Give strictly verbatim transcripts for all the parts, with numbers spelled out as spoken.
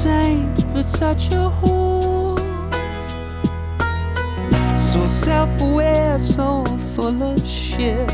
saint, but such a whore. So self-aware, so full of shit.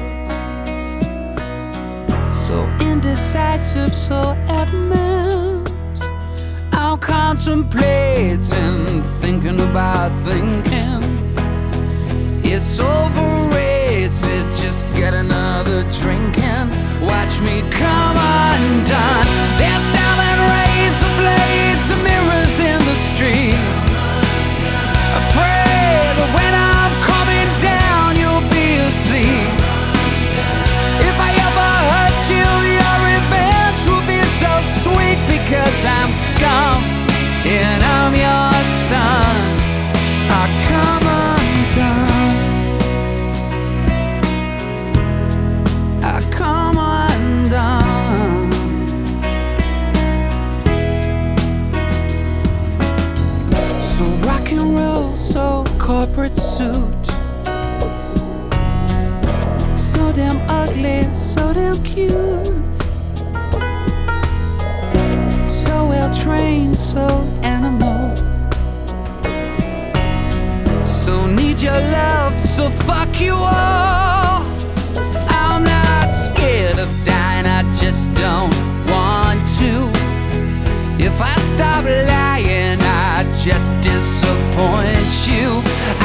So indecisive, so adamant. I'm contemplating, thinking about thinking. It's overrated, just get another drink and watch me come undone. They're selling razor blades and mirrors in the street. I pray that when I'm coming down, you'll be asleep. If I ever hurt you, your revenge will be so sweet, because I'm scum and I'm your son. I come undone. I come undone. So rock and roll, so corporate suit. So damn ugly, so damn cute. So well trained, so animal. So need your love, so fuck you all. I'm not scared of dying, I just don't want to. If I stop lying, I just disappoint you.